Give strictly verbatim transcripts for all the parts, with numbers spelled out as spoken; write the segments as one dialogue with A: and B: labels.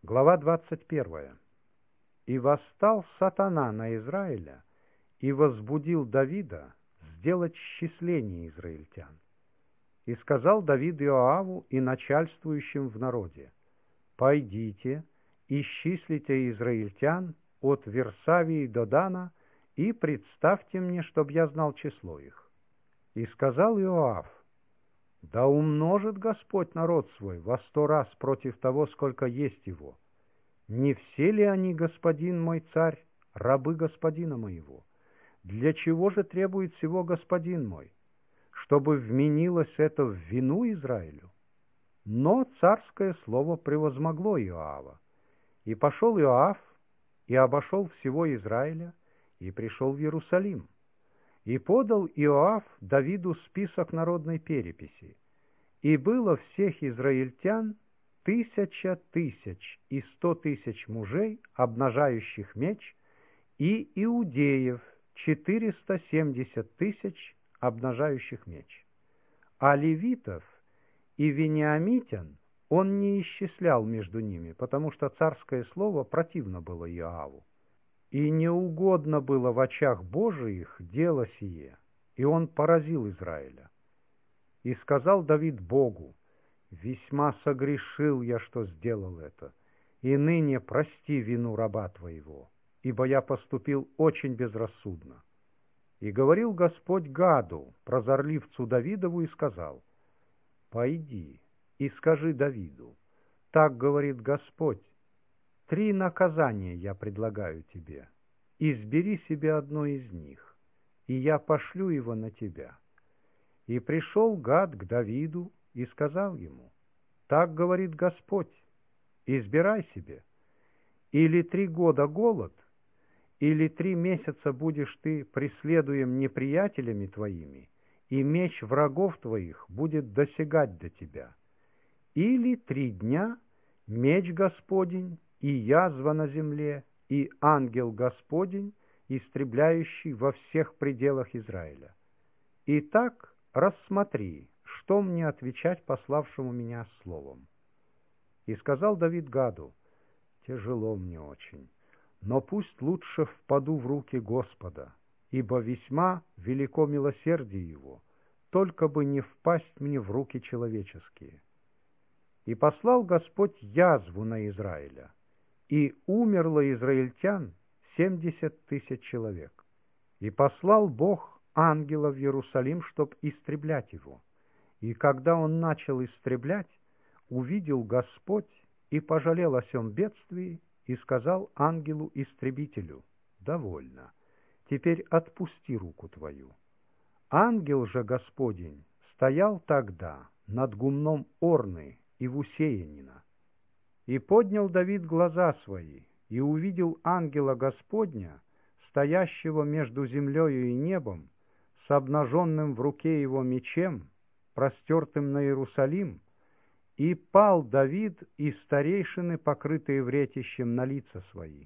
A: Глава двадцать первая. «И восстал сатана на Израиля, и возбудил Давида сделать счисление израильтян. И сказал Давид Иоаву и начальствующим в народе: пойдите, исчислите израильтян от Версавии до Дана, и представьте мне, чтоб я знал число их. И сказал Иоав: да умножит Господь народ свой во сто раз против того, сколько есть его. Не все ли они, господин мой царь, рабы господина моего? Для чего же требует всего господин мой? Чтобы вменилось это в вину Израилю?» Но царское слово превозмогло Иоава. И пошел Иоав, и обошел всего Израиля, и пришел в Иерусалим. И подал Иоав Давиду список народной переписи. И было всех израильтян тысяча тысяч и сто тысяч мужей, обнажающих меч, и иудеев четыреста семьдесят тысяч, обнажающих меч. А левитов и вениамитян он не исчислял между ними, потому что царское слово противно было Иоаву. И неугодно было в очах Божиих дело сие, и он поразил Израиля. И сказал Давид Богу: «Весьма согрешил я, что сделал это, и ныне прости вину раба твоего, ибо я поступил очень безрассудно». И говорил Господь Гаду, прозорливцу Давидову, и сказал: «Пойди и скажи Давиду: так говорит Господь, три наказания я предлагаю тебе, избери себе одно из них, и я пошлю его на тебя». И пришел Гад к Давиду и сказал ему: так говорит Господь, избирай себе, или три года голод, или три месяца будешь ты преследуем неприятелями твоими, и меч врагов твоих будет досягать до тебя, или три дня меч Господень, и язва на земле, и ангел Господень, истребляющий во всех пределах Израиля. Итак, рассмотри, что мне отвечать пославшему меня словом. И сказал Давид Гаду: тяжело мне очень, но пусть лучше впаду в руки Господа, ибо весьма велико милосердие его, только бы не впасть мне в руки человеческие. И послал Господь язву на Израиля, и умерло израильтян семьдесят тысяч человек. И послал Бог ангела в Иерусалим, чтоб истреблять его. И когда он начал истреблять, увидел Господь и пожалел о сем бедствии, и сказал ангелу-истребителю: довольно, теперь отпусти руку твою. Ангел же Господень стоял тогда над гумном Орны и Вусеянина. И поднял Давид глаза свои, и увидел ангела Господня, стоящего между землею и небом, с обнаженным в руке его мечем, простертым на Иерусалим, и пал Давид и старейшины, покрытые вретищем, на лица свои.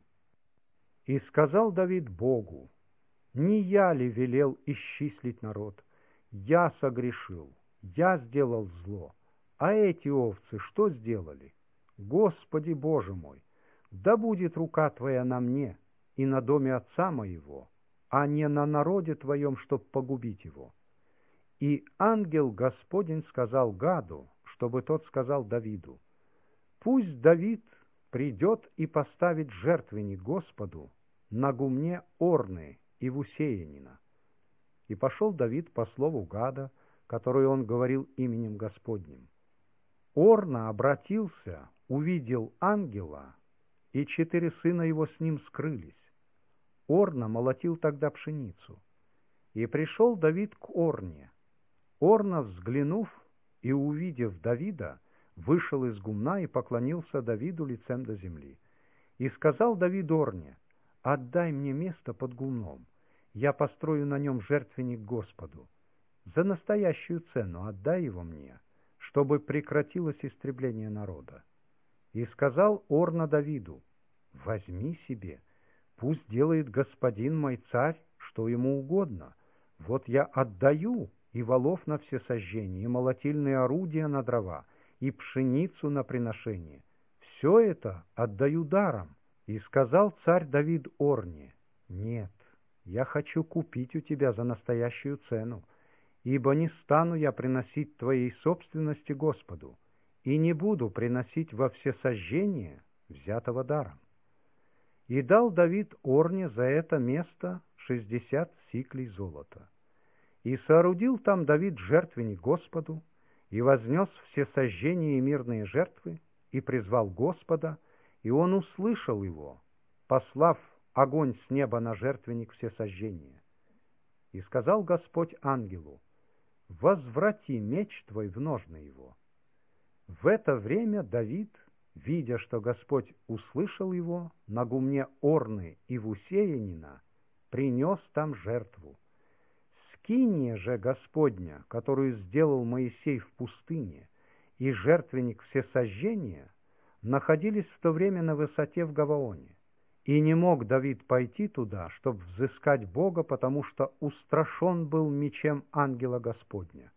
A: И сказал Давид Богу: не я ли велел исчислить народ? Я согрешил, я сделал зло, а эти овцы что сделали? Господи Боже мой, да будет рука Твоя на мне и на доме отца моего, а не на народе Твоем, чтоб погубить его». И ангел Господень сказал Гаду, чтобы тот сказал Давиду: «Пусть Давид придет и поставит жертвенник Господу на гумне Орны и Вусеянина». И пошел Давид по слову Гада, который он говорил именем Господним. Орна обратился, увидел ангела, и четыре сына его с ним скрылись. Орна молотил тогда пшеницу. И пришел Давид к Орне. Орна, взглянув и увидев Давида, вышел из гумна и поклонился Давиду лицем до земли. И сказал Давид Орне: «Отдай мне место под гумном, я построю на нем жертвенник Господу. За настоящую цену отдай его мне, чтобы прекратилось истребление народа». И сказал Орна Давиду: «Возьми себе, пусть делает господин мой царь, что ему угодно. Вот я отдаю и волов на всесожжение, и молотильные орудия на дрова, и пшеницу на приношение. все это отдаю даром. И сказал царь Давид Орне: нет, я хочу купить у тебя за настоящую цену, ибо не стану я приносить твоей собственности Господу, и не буду приносить во всесожжение взятого даром. И дал Давид Орне за это место шестьдесят сиклей золота. И соорудил там Давид жертвенник Господу, и вознес всесожжение и мирные жертвы, и призвал Господа, и он услышал его, послав огонь с неба на жертвенник всесожжения. И сказал Господь ангелу: возврати меч твой в ножны его. В это время Давид, видя, что Господь услышал его, на гумне Орны и Вусеянина принес там жертву. Скиния же Господня, которую сделал Моисей в пустыне, и жертвенник всесожжения находились в то время на высоте в Гаваоне. И не мог Давид пойти туда, чтобы взыскать Бога, потому что устрашен был мечем ангела Господня.